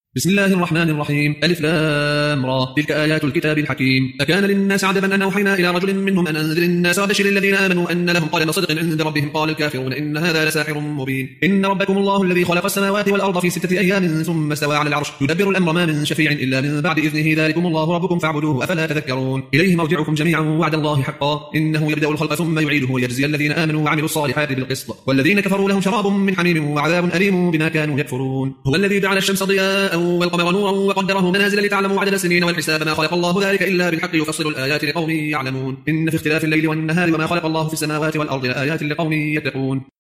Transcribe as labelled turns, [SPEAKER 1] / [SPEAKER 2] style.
[SPEAKER 1] بسم الله الرحمن الرحيم. ألف لام را. تلك آيات الكتاب الحكيم. أكان للناس عجبا أن أوحينا إلى رجل منهم أن أنذر الناس وبشر الذين آمنوا أن لهم قدم صدق عند ربهم قال الكافرون إن هذا لساحر مبين. إن ربكم الله الذي خلق السماوات والأرض في 6 أيام ثم استوى على العرش يدبر الأمر ما من شفيع إلا من بعد إذنه ذلكم الله ربكم فاعبدوه أفلا تذكرون. إليه مرجعكم جميعا وعد الله حقا إنه يبدأ الخلق ثم يعيده ويجزي الذين آمنوا وعملوا الصالحات بالقسط والذين كفروا لهم شراب من حميم وعذاب أليم بما كانوا يكفرون. هو الذي جعل الشمس ضياء والقمر نورا وقدره منازل لتعلموا عدد السنين والحساب ما خلق الله ذلك إلا بالحق يفصل الآيات لقوم يعلمون. إن في اختلاف الليل والنهار وما خلق الله في السماوات والأرض لآيات لقوم يتقون.